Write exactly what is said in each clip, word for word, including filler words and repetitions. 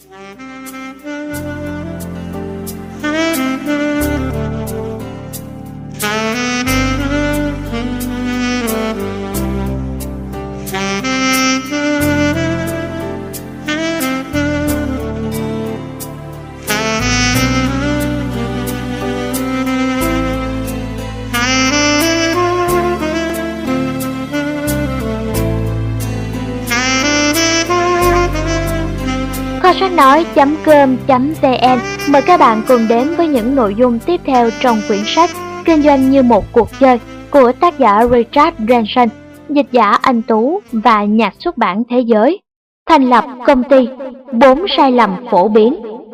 Kho sách nói chấm com chấm vn mời các bạn cùng đến với những nội dung tiếp theo trong quyển sách Kinh doanh như một cuộc chơi của tác giả Richard Branson, dịch giả Anh Tú và nhà xuất bản Thế Giới. Thành lập công ty, bốn sai lầm phổ biến.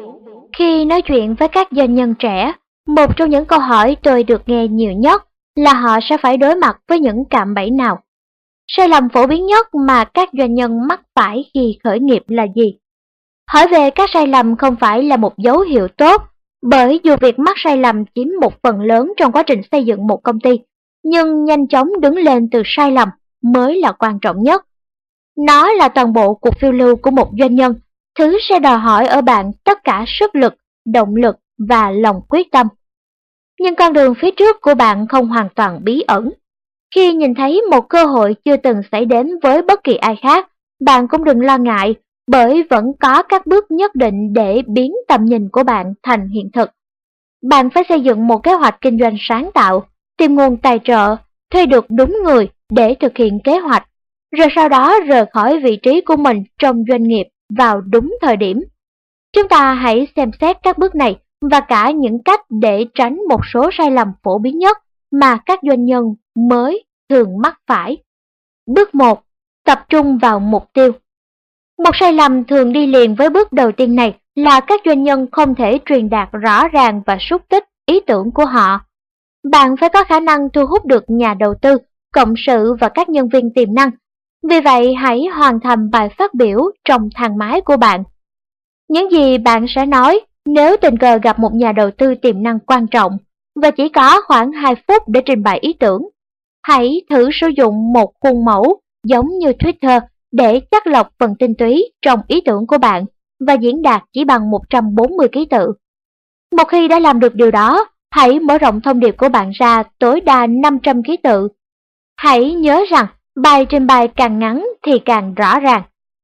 Khi nói chuyện với các doanh nhân trẻ, một trong những câu hỏi tôi được nghe nhiều nhất là họ sẽ phải đối mặt với những cạm bẫy nào. Sai lầm phổ biến nhất mà các doanh nhân mắc phải khi khởi nghiệp là gì? Hỏi về các sai lầm không phải là một dấu hiệu tốt, bởi dù việc mắc sai lầm chiếm một phần lớn trong quá trình xây dựng một công ty, nhưng nhanh chóng đứng lên từ sai lầm mới là quan trọng nhất. Nó là toàn bộ cuộc phiêu lưu của một doanh nhân, thứ sẽ đòi hỏi ở bạn tất cả sức lực, động lực và lòng quyết tâm. Nhưng con đường phía trước của bạn không hoàn toàn bí ẩn. Khi nhìn thấy một cơ hội chưa từng xảy đến với bất kỳ ai khác, bạn cũng đừng lo ngại, bởi vẫn có các bước nhất định để biến tầm nhìn của bạn thành hiện thực. Bạn phải xây dựng một kế hoạch kinh doanh sáng tạo, tìm nguồn tài trợ, thuê được đúng người để thực hiện kế hoạch, rồi sau đó rời khỏi vị trí của mình trong doanh nghiệp vào đúng thời điểm. Chúng ta hãy xem xét các bước này và cả những cách để tránh một số sai lầm phổ biến nhất mà các doanh nhân mới thường mắc phải. Bước một. Tập trung vào mục tiêu. Một sai lầm thường đi liền với bước đầu tiên này là các doanh nhân không thể truyền đạt rõ ràng và xúc tích ý tưởng của họ. Bạn phải có khả năng thu hút được nhà đầu tư, cộng sự và các nhân viên tiềm năng. Vì vậy, hãy hoàn thành bài phát biểu trong thang máy của bạn. Những gì bạn sẽ nói nếu tình cờ gặp một nhà đầu tư tiềm năng quan trọng và chỉ có khoảng hai phút để trình bày ý tưởng. Hãy thử sử dụng một khuôn mẫu giống như Twitter để chắt lọc phần tinh túy trong ý tưởng của bạn và diễn đạt chỉ bằng một trăm bốn mươi ký tự. Một khi đã làm được điều đó, hãy mở rộng thông điệp của bạn ra tối đa năm trăm ký tự. Hãy nhớ rằng bài trình bày càng ngắn thì càng rõ ràng.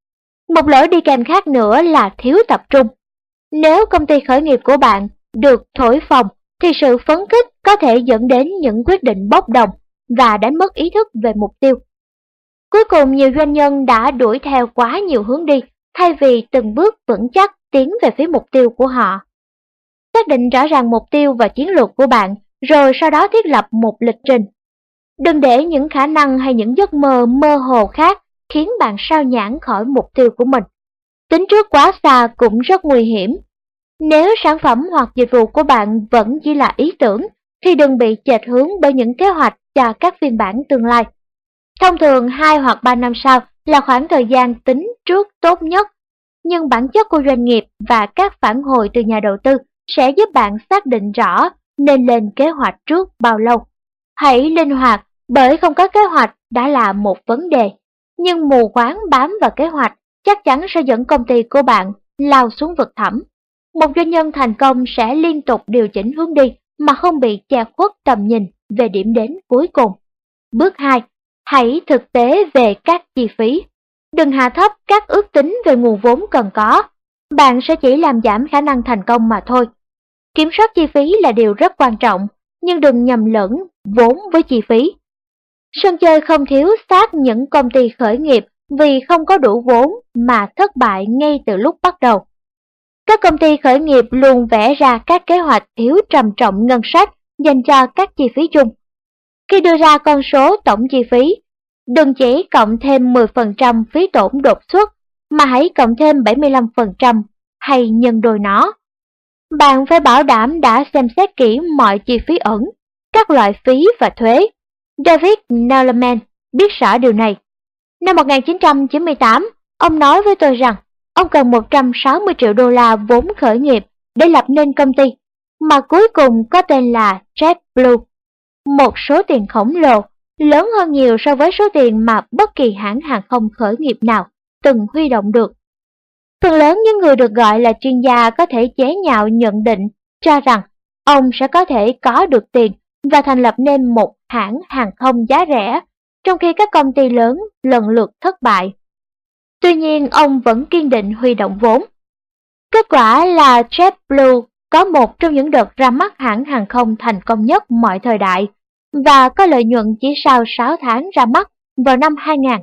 Một lỗi đi kèm khác nữa là thiếu tập trung. Nếu công ty khởi nghiệp của bạn được thổi phồng thì sự phấn khích có thể dẫn đến những quyết định bốc đồng và đánh mất ý thức về mục tiêu. Cuối cùng, nhiều doanh nhân đã đuổi theo quá nhiều hướng đi thay vì từng bước vững chắc tiến về phía mục tiêu của họ. Xác định rõ ràng mục tiêu và chiến lược của bạn, rồi sau đó thiết lập một lịch trình. Đừng để những khả năng hay những giấc mơ mơ hồ khác khiến bạn sao nhãng khỏi mục tiêu của mình. Tính trước quá xa cũng rất nguy hiểm. Nếu sản phẩm hoặc dịch vụ của bạn vẫn chỉ là ý tưởng, thì đừng bị chệch hướng bởi những kế hoạch cho các phiên bản tương lai. Thông thường hai hoặc ba năm sau là khoảng thời gian tính trước tốt nhất, nhưng bản chất của doanh nghiệp và các phản hồi từ nhà đầu tư sẽ giúp bạn xác định rõ nên lên kế hoạch trước bao lâu. Hãy linh hoạt, bởi không có kế hoạch đã là một vấn đề, nhưng mù quáng bám vào kế hoạch chắc chắn sẽ dẫn công ty của bạn lao xuống vực thẳm. Một doanh nhân thành công sẽ liên tục điều chỉnh hướng đi mà không bị che khuất tầm nhìn về điểm đến cuối cùng. Bước hai. Hãy thực tế về các chi phí. Đừng hạ thấp các ước tính về nguồn vốn cần có. Bạn sẽ chỉ làm giảm khả năng thành công mà thôi. Kiểm soát chi phí là điều rất quan trọng, nhưng đừng nhầm lẫn vốn với chi phí. Sân chơi không thiếu xác những công ty khởi nghiệp vì không có đủ vốn mà thất bại ngay từ lúc bắt đầu. Các công ty khởi nghiệp luôn vẽ ra các kế hoạch thiếu trầm trọng ngân sách dành cho các chi phí chung. Khi đưa ra con số tổng chi phí, đừng chỉ cộng thêm mười phần trăm phí tổn đột xuất, mà hãy cộng thêm bảy mươi lăm phần trăm hay nhân đôi nó. Bạn phải bảo đảm đã xem xét kỹ mọi chi phí ẩn, các loại phí và thuế. David Nelleman biết rõ điều này. Năm một nghìn chín trăm chín mươi tám, ông nói với tôi rằng ông cần một trăm sáu mươi triệu đô la vốn khởi nghiệp để lập nên công ty, mà cuối cùng có tên là JetBlue. Một số tiền khổng lồ, lớn hơn nhiều so với số tiền mà bất kỳ hãng hàng không khởi nghiệp nào từng huy động được. Phần lớn những người được gọi là chuyên gia có thể chế nhạo nhận định cho rằng ông sẽ có thể có được tiền và thành lập nên một hãng hàng không giá rẻ, trong khi các công ty lớn lần lượt thất bại. Tuy nhiên, ông vẫn kiên định huy động vốn. Kết quả là JetBlue có một trong những đợt ra mắt hãng hàng không thành công nhất mọi thời đại và có lợi nhuận chỉ sau sáu tháng ra mắt vào năm hai nghìn.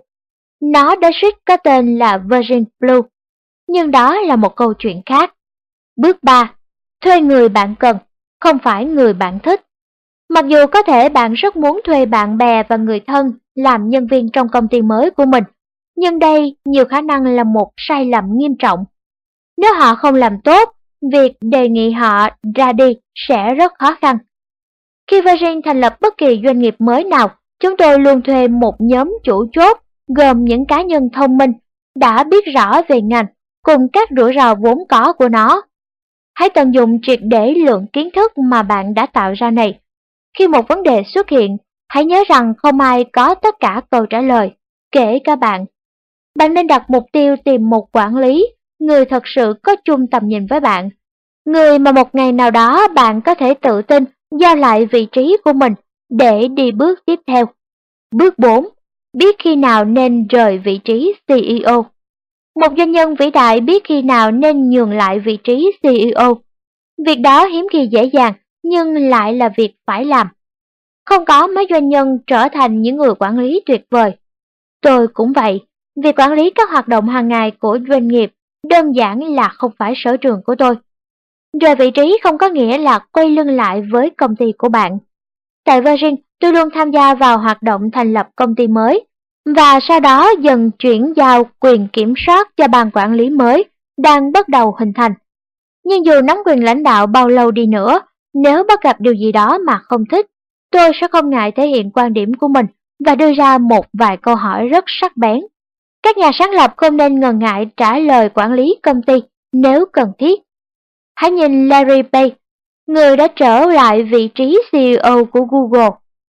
Nó đã suýt có tên là Virgin Blue, nhưng đó là một câu chuyện khác. Bước ba. Thuê người bạn cần, không phải người bạn thích. Mặc dù có thể bạn rất muốn thuê bạn bè và người thân làm nhân viên trong công ty mới của mình, nhưng đây nhiều khả năng là một sai lầm nghiêm trọng. Nếu họ không làm tốt, việc đề nghị họ ra đi sẽ rất khó khăn. Khi Virgin thành lập bất kỳ doanh nghiệp mới nào, chúng tôi luôn thuê một nhóm chủ chốt gồm những cá nhân thông minh, đã biết rõ về ngành cùng các rủi ro vốn có của nó. Hãy tận dụng triệt để lượng kiến thức mà bạn đã tạo ra này. Khi một vấn đề xuất hiện, hãy nhớ rằng không ai có tất cả câu trả lời, kể cả bạn. Bạn nên đặt mục tiêu tìm một quản lý, người thật sự có chung tầm nhìn với bạn. Người mà một ngày nào đó bạn có thể tự tin giao lại vị trí của mình để đi bước tiếp theo. Bước bốn. Biết khi nào nên rời vị trí xê e ô. Một doanh nhân vĩ đại biết khi nào nên nhường lại vị trí xê e ô. Việc đó hiếm khi dễ dàng, nhưng lại là việc phải làm. Không có mấy doanh nhân trở thành những người quản lý tuyệt vời. Tôi cũng vậy, việc quản lý các hoạt động hàng ngày của doanh nghiệp đơn giản là không phải sở trường của tôi. Rời vị trí không có nghĩa là quay lưng lại với công ty của bạn. Tại Virgin, tôi luôn tham gia vào hoạt động thành lập công ty mới, và sau đó dần chuyển giao quyền kiểm soát cho ban quản lý mới đang bắt đầu hình thành. Nhưng dù nắm quyền lãnh đạo bao lâu đi nữa, nếu bắt gặp điều gì đó mà không thích, tôi sẽ không ngại thể hiện quan điểm của mình và đưa ra một vài câu hỏi rất sắc bén. Các nhà sáng lập không nên ngần ngại trả lời quản lý công ty nếu cần thiết. Hãy nhìn Larry Page, người đã trở lại vị trí xê e ô của Google.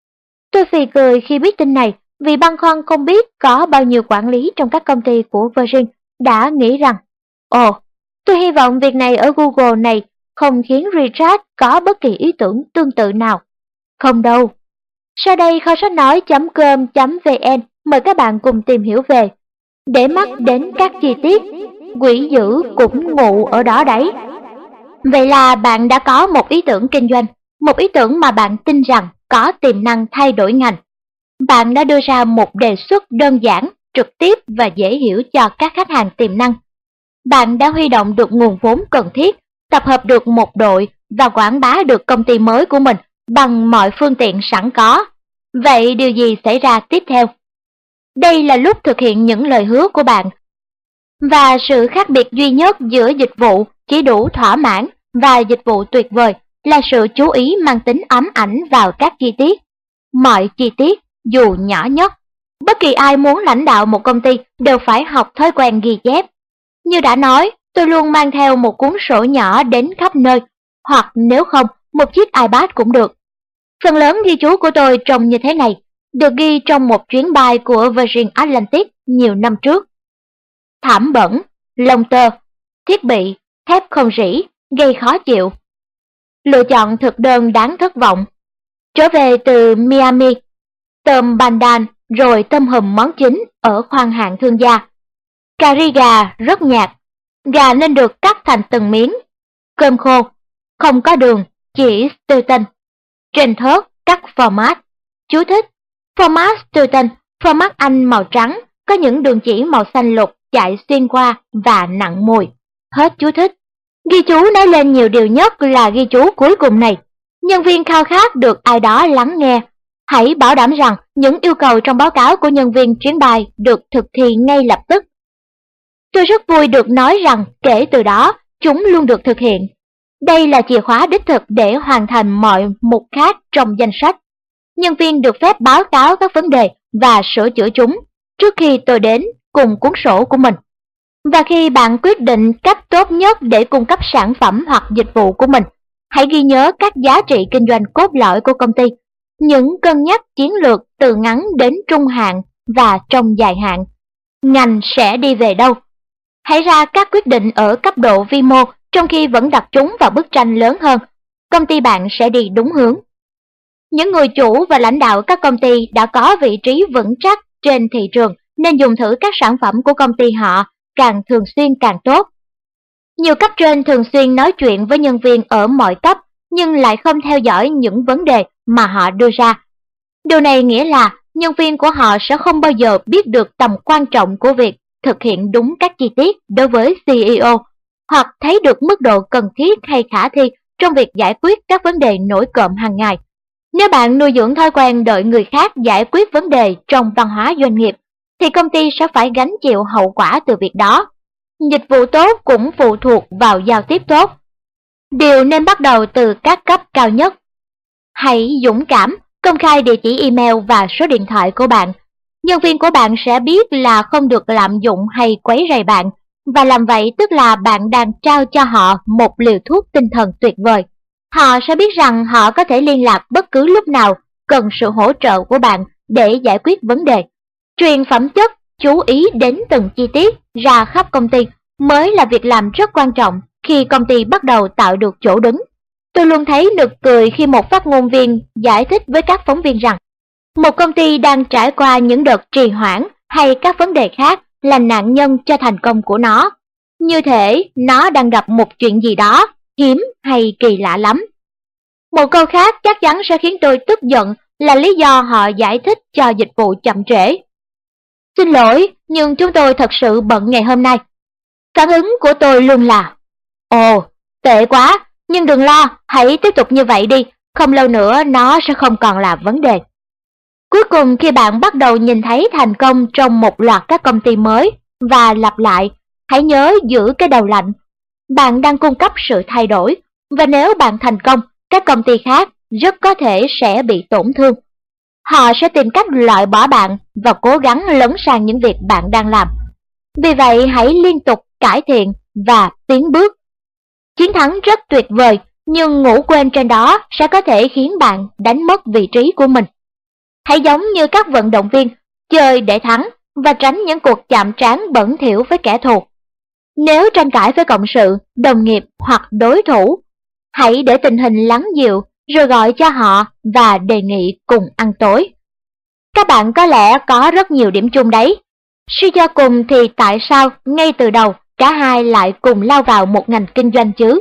Tôi phì cười khi biết tin này vì băn khoăn không biết có bao nhiêu quản lý trong các công ty của Virgin đã nghĩ rằng Ồ, tôi hy vọng việc này ở Google này không khiến Richard có bất kỳ ý tưởng tương tự nào. Không đâu. Sau đây kho sách nói chấm com chấm vn mời các bạn cùng tìm hiểu về để mắt đến các chi tiết, quỷ dữ cũng ngụ ở đó đấy. Vậy là bạn đã có một ý tưởng kinh doanh, một ý tưởng mà bạn tin rằng có tiềm năng thay đổi ngành. Bạn đã đưa ra một đề xuất đơn giản, trực tiếp và dễ hiểu cho các khách hàng tiềm năng. Bạn đã huy động được nguồn vốn cần thiết, tập hợp được một đội và quảng bá được công ty mới của mình bằng mọi phương tiện sẵn có. Vậy điều gì xảy ra tiếp theo? Đây là lúc thực hiện những lời hứa của bạn. Và sự khác biệt duy nhất giữa dịch vụ chỉ đủ thỏa mãn và dịch vụ tuyệt vời là sự chú ý mang tính ám ảnh vào các chi tiết. Mọi chi tiết, dù nhỏ nhất. Bất kỳ ai muốn lãnh đạo một công ty đều phải học thói quen ghi chép. Như đã nói, tôi luôn mang theo một cuốn sổ nhỏ đến khắp nơi, hoặc nếu không, một chiếc iPad cũng được. Phần lớn ghi chú của tôi trông như thế này, được ghi trong một chuyến bay của Virgin Atlantic nhiều năm trước. Thảm bẩn, lông tơ, thiết bị, thép không rỉ, gây khó chịu. Lựa chọn thực đơn đáng thất vọng. Trở về từ Miami, tôm pandan rồi tôm hùm món chính ở khoang hạng thương gia. Cà ri gà rất nhạt, gà nên được cắt thành từng miếng. Cơm khô, không có đường, chỉ Stilton. Trên thớt cắt format. Chú thích: format Stilton, format Anh màu trắng, có những đường chỉ màu xanh lục chạy xuyên qua và nặng mùi. Hết chú thích. Ghi chú nói lên nhiều điều nhất là ghi chú cuối cùng này. Nhân viên khao khát được ai đó lắng nghe. Hãy bảo đảm rằng những yêu cầu trong báo cáo của nhân viên chuyến bay được thực thi ngay lập tức. Tôi rất vui được nói rằng kể từ đó, chúng luôn được thực hiện. Đây là chìa khóa đích thực để hoàn thành mọi mục khác trong danh sách. Nhân viên được phép báo cáo các vấn đề và sửa chữa chúng trước khi tôi đến cùng cuốn sổ của mình. Và khi bạn quyết định cách tốt nhất để cung cấp sản phẩm hoặc dịch vụ của mình, hãy ghi nhớ các giá trị kinh doanh cốt lõi của công ty, những cân nhắc chiến lược từ ngắn đến trung hạn và trong dài hạn. Ngành sẽ đi về đâu? Hãy ra các quyết định ở cấp độ vi mô trong khi vẫn đặt chúng vào bức tranh lớn hơn. Công ty bạn sẽ đi đúng hướng. Những người chủ và lãnh đạo các công ty đã có vị trí vững chắc trên thị trường nên dùng thử các sản phẩm của công ty họ càng thường xuyên càng tốt. Nhiều cấp trên thường xuyên nói chuyện với nhân viên ở mọi cấp nhưng lại không theo dõi những vấn đề mà họ đưa ra. Điều này nghĩa là nhân viên của họ sẽ không bao giờ biết được tầm quan trọng của việc thực hiện đúng các chi tiết đối với xê e ô, hoặc thấy được mức độ cần thiết hay khả thi trong việc giải quyết các vấn đề nổi cộm hàng ngày. Nếu bạn nuôi dưỡng thói quen đợi người khác giải quyết vấn đề trong văn hóa doanh nghiệp, thì công ty sẽ phải gánh chịu hậu quả từ việc đó. Dịch vụ tốt cũng phụ thuộc vào giao tiếp tốt. Điều nên bắt đầu từ các cấp cao nhất. Hãy dũng cảm công khai địa chỉ email và số điện thoại của bạn. Nhân viên của bạn sẽ biết là không được lạm dụng hay quấy rầy bạn, và làm vậy tức là bạn đang trao cho họ một liều thuốc tinh thần tuyệt vời. Họ sẽ biết rằng họ có thể liên lạc bất cứ lúc nào cần sự hỗ trợ của bạn để giải quyết vấn đề. Truyền phẩm chất, chú ý đến từng chi tiết ra khắp công ty mới là việc làm rất quan trọng khi công ty bắt đầu tạo được chỗ đứng. Tôi luôn thấy nực cười khi một phát ngôn viên giải thích với các phóng viên rằng một công ty đang trải qua những đợt trì hoãn hay các vấn đề khác là nạn nhân cho thành công của nó. Như thể nó đang gặp một chuyện gì đó hiếm hay kỳ lạ lắm. Một câu khác chắc chắn sẽ khiến tôi tức giận là lý do họ giải thích cho dịch vụ chậm trễ. Xin lỗi, nhưng chúng tôi thật sự bận ngày hôm nay. Phản ứng của tôi luôn là, ồ, tệ quá, nhưng đừng lo, hãy tiếp tục như vậy đi, không lâu nữa nó sẽ không còn là vấn đề. Cuối cùng khi bạn bắt đầu nhìn thấy thành công trong một loạt các công ty mới và lặp lại, hãy nhớ giữ cái đầu lạnh. Bạn đang cung cấp sự thay đổi, và nếu bạn thành công, các công ty khác rất có thể sẽ bị tổn thương. Họ sẽ tìm cách loại bỏ bạn và cố gắng lấn sang những việc bạn đang làm. Vì vậy hãy liên tục cải thiện và tiến bước. Chiến thắng rất tuyệt vời, nhưng ngủ quên trên đó sẽ có thể khiến bạn đánh mất vị trí của mình. Hãy giống như các vận động viên, chơi để thắng và tránh những cuộc chạm trán bẩn thỉu với kẻ thù. Nếu tranh cãi với cộng sự, đồng nghiệp hoặc đối thủ, hãy để tình hình lắng dịu rồi gọi cho họ và đề nghị cùng ăn tối. Các bạn có lẽ có rất nhiều điểm chung đấy. Suy cho cùng thì tại sao ngay từ đầu cả hai lại cùng lao vào một ngành kinh doanh chứ?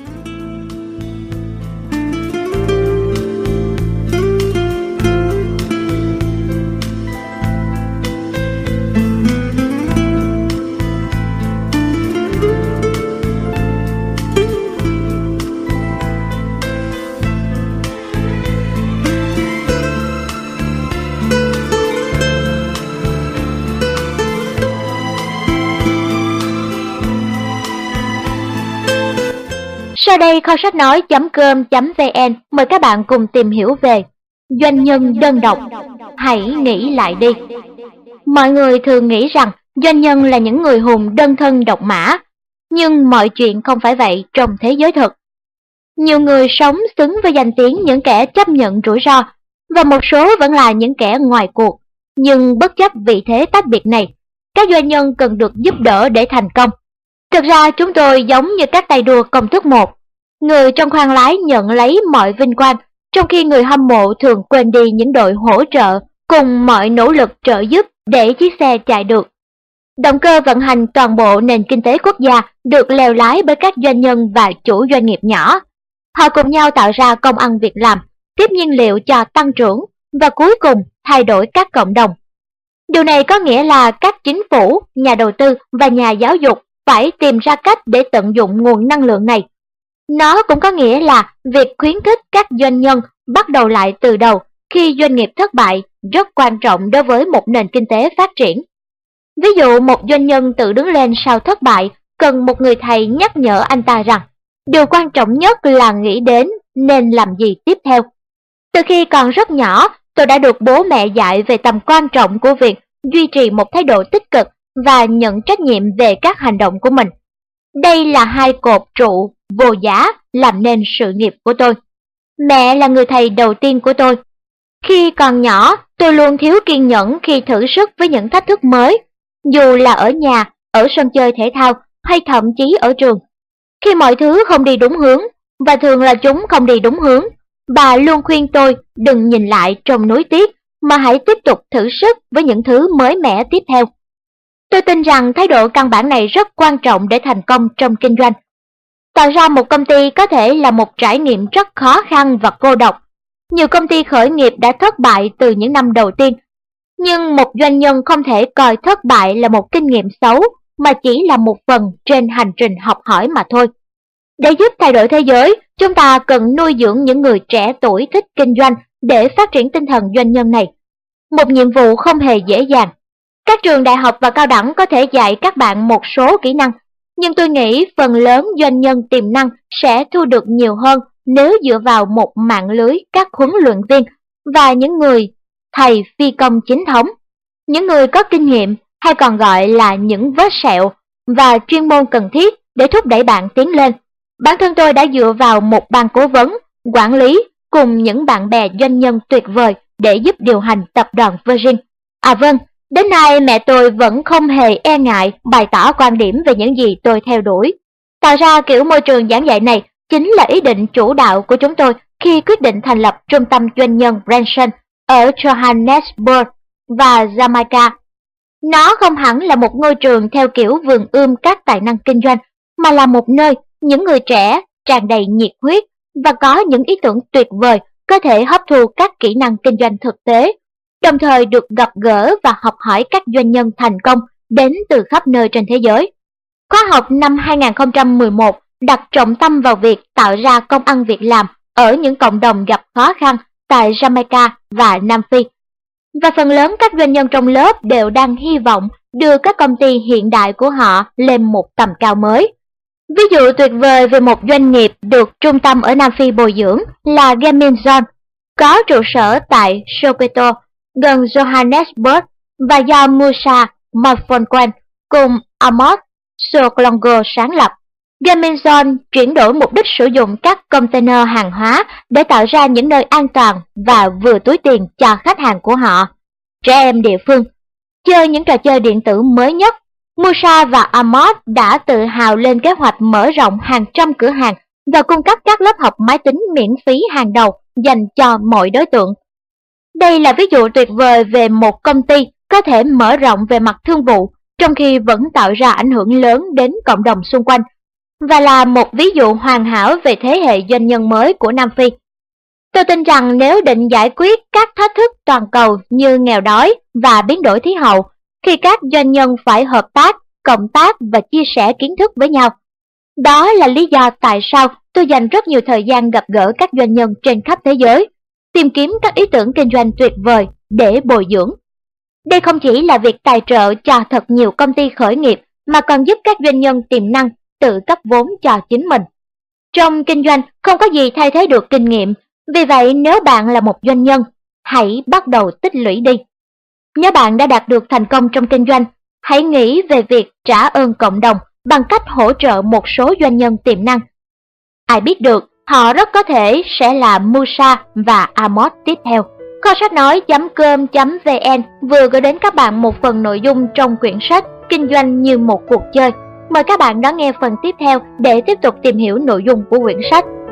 Sau đây kho sách nói chấm com chấm vn mời các bạn cùng tìm hiểu về doanh nhân đơn độc. Hãy nghĩ lại đi. Mọi người thường nghĩ rằng doanh nhân là những người hùng đơn thân độc mã, nhưng mọi chuyện không phải vậy trong thế giới thực. Nhiều người sống xứng với danh tiếng những kẻ chấp nhận rủi ro, và một số vẫn là những kẻ ngoài cuộc. Nhưng bất chấp vị thế tách biệt này, các doanh nhân cần được giúp đỡ để thành công. Thực ra chúng tôi giống như các tay đua công thức một. Người trong khoang lái nhận lấy mọi vinh quang, trong khi người hâm mộ thường quên đi những đội hỗ trợ cùng mọi nỗ lực trợ giúp để chiếc xe chạy được. Động cơ vận hành toàn bộ nền kinh tế quốc gia được lèo lái bởi các doanh nhân và chủ doanh nghiệp nhỏ. Họ cùng nhau tạo ra công ăn việc làm, tiếp nhiên liệu cho tăng trưởng và cuối cùng thay đổi các cộng đồng. Điều này có nghĩa là các chính phủ, nhà đầu tư và nhà giáo dục phải tìm ra cách để tận dụng nguồn năng lượng này. Nó cũng có nghĩa là việc khuyến khích các doanh nhân bắt đầu lại từ đầu khi doanh nghiệp thất bại rất quan trọng đối với một nền kinh tế phát triển. Ví dụ một doanh nhân tự đứng lên sau thất bại cần một người thầy nhắc nhở anh ta rằng điều quan trọng nhất là nghĩ đến nên làm gì tiếp theo. Từ khi còn rất nhỏ, tôi đã được bố mẹ dạy về tầm quan trọng của việc duy trì một thái độ tích cực và nhận trách nhiệm về các hành động của mình. Đây là hai cột trụ vô giá làm nên sự nghiệp của tôi. Mẹ là người thầy đầu tiên của tôi. Khi còn nhỏ, tôi luôn thiếu kiên nhẫn khi thử sức với những thách thức mới. Dù là ở nhà ở sân chơi thể thao hay thậm chí ở trường. Khi mọi thứ không đi đúng hướng, và thường là chúng không đi đúng hướng, bà luôn khuyên tôi đừng nhìn lại trong nuối tiếc mà hãy tiếp tục thử sức với những thứ mới mẻ tiếp theo. Tôi tin rằng thái độ căn bản này rất quan trọng để thành công trong kinh doanh. Tạo ra một công ty có thể là một trải nghiệm rất khó khăn và cô độc. Nhiều công ty khởi nghiệp đã thất bại từ những năm đầu tiên, nhưng một doanh nhân không thể coi thất bại là một kinh nghiệm xấu mà chỉ là một phần trên hành trình học hỏi mà thôi. Để giúp thay đổi thế giới, chúng ta cần nuôi dưỡng những người trẻ tuổi thích kinh doanh để phát triển tinh thần doanh nhân này. Một nhiệm vụ không hề dễ dàng. Các trường đại học và cao đẳng có thể dạy các bạn một số kỹ năng, nhưng tôi nghĩ phần lớn doanh nhân tiềm năng sẽ thu được nhiều hơn nếu dựa vào một mạng lưới các huấn luyện viên và những người thầy phi công chính thống, những người có kinh nghiệm hay còn gọi là những vết sẹo và chuyên môn cần thiết để thúc đẩy bạn tiến lên. Bản thân tôi đã dựa vào một ban cố vấn, quản lý cùng những bạn bè doanh nhân tuyệt vời để giúp điều hành tập đoàn Virgin. À vâng, đến nay mẹ tôi vẫn không hề e ngại bày tỏ quan điểm về những gì tôi theo đuổi. Tạo ra kiểu môi trường giảng dạy này chính là ý định chủ đạo của chúng tôi khi quyết định thành lập trung tâm doanh nhân Branson ở Johannesburg và Jamaica. Nó không hẳn là một ngôi trường theo kiểu vườn ươm các tài năng kinh doanh, mà là một nơi những người trẻ tràn đầy nhiệt huyết và có những ý tưởng tuyệt vời có thể hấp thu các kỹ năng kinh doanh thực tế, đồng thời được gặp gỡ và học hỏi các doanh nhân thành công đến từ khắp nơi trên thế giới. Khóa học năm hai không một một đặt trọng tâm vào việc tạo ra công ăn việc làm ở những cộng đồng gặp khó khăn tại Jamaica và Nam Phi. Và phần lớn các doanh nhân trong lớp đều đang hy vọng đưa các công ty hiện đại của họ lên một tầm cao mới. Ví dụ tuyệt vời về một doanh nghiệp được trung tâm ở Nam Phi bồi dưỡng là Geminson, có trụ sở tại Soweto, gần Johannesburg và do Musa Mafongwen cùng Amos Soklongo sáng lập. Geminson chuyển đổi mục đích sử dụng các container hàng hóa để tạo ra những nơi an toàn và vừa túi tiền cho khách hàng của họ, trẻ em địa phương, chơi những trò chơi điện tử mới nhất. Musa và Amos đã tự hào lên kế hoạch mở rộng hàng trăm cửa hàng và cung cấp các lớp học máy tính miễn phí hàng đầu dành cho mọi đối tượng. Đây là ví dụ tuyệt vời về một công ty có thể mở rộng về mặt thương vụ, trong khi vẫn tạo ra ảnh hưởng lớn đến cộng đồng xung quanh, và là một ví dụ hoàn hảo về thế hệ doanh nhân mới của Nam Phi. Tôi tin rằng nếu định giải quyết các thách thức toàn cầu như nghèo đói và biến đổi khí hậu, khi các doanh nhân phải hợp tác, cộng tác và chia sẻ kiến thức với nhau. Đó là lý do tại sao tôi dành rất nhiều thời gian gặp gỡ các doanh nhân trên khắp thế giới, tìm kiếm các ý tưởng kinh doanh tuyệt vời để bồi dưỡng. Đây không chỉ là việc tài trợ cho thật nhiều công ty khởi nghiệp, mà còn giúp các doanh nhân tiềm năng tự cấp vốn cho chính mình. Trong kinh doanh không có gì thay thế được kinh nghiệm, vì vậy nếu bạn là một doanh nhân, hãy bắt đầu tích lũy đi. Nếu bạn đã đạt được thành công trong kinh doanh, hãy nghĩ về việc trả ơn cộng đồng bằng cách hỗ trợ một số doanh nhân tiềm năng. Ai biết được, họ rất có thể sẽ là Musa và Amos tiếp theo. Kho sách nói chấm com chấm vn vừa gửi đến các bạn một phần nội dung trong quyển sách Kinh doanh như một cuộc chơi. Mời các bạn đón nghe phần tiếp theo để tiếp tục tìm hiểu nội dung của quyển sách.